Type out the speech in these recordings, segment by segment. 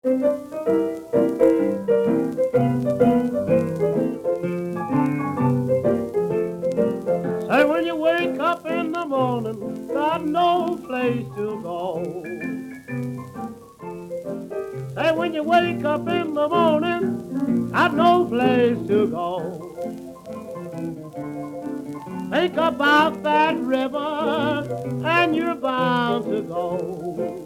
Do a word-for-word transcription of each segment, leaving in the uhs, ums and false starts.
Say when you wake up in the morning, got no place to go. Say when you wake up in the morning, got no place to go. Think about that river and you're bound to go.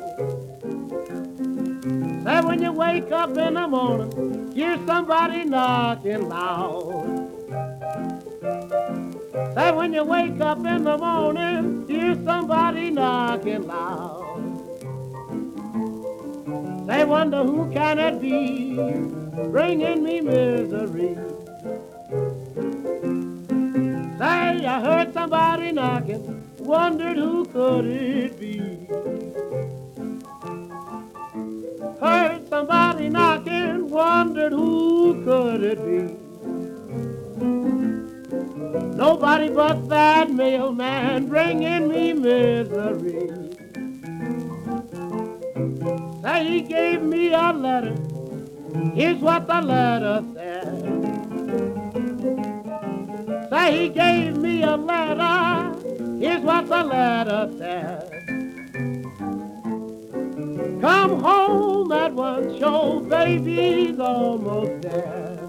Say when you wake up in the morning, hear somebody knocking loud. Say when you wake up in the morning, hear somebody knocking loud. Say wonder who can it be, bringing me misery. Say I heard somebody knocking, wondered who could it be. Heard somebody knocking, wondered who could it be. Nobody but that mailman bringing me misery. Say he gave me a letter, here's what the letter said. Say he gave me a letter, here's what the letter said. Come home at once, your baby's almost dead.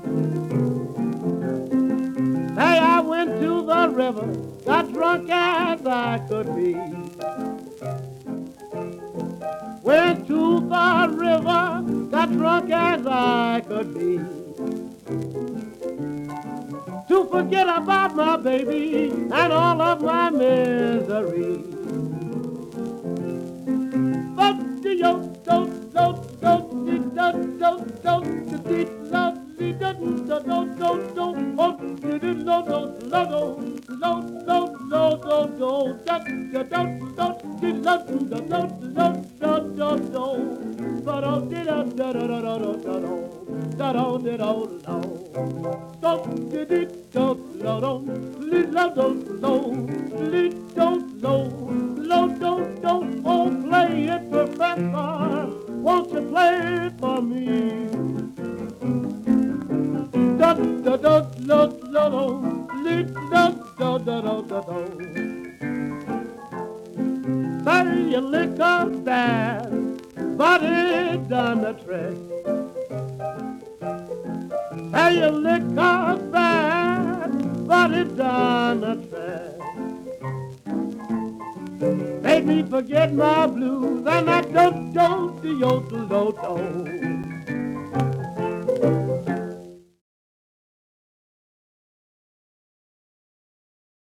Say I went to the river, got drunk as I could be. Went to the river, got drunk as I could be. To forget about my baby and all of my misery. But the yo do do do do do do do do do do do do do do oh do do do do do do do do do do do do do but oh did oh da da da da da da da da did oh no stop did it do do do little do do little do do do do oh play it professor won't you play it for me da da da da da do little da da da da do say you lick up bad but it done the trick. Say you lick up bad, but it done the trick. Made me forget my blues and I don't don't the yodel do do.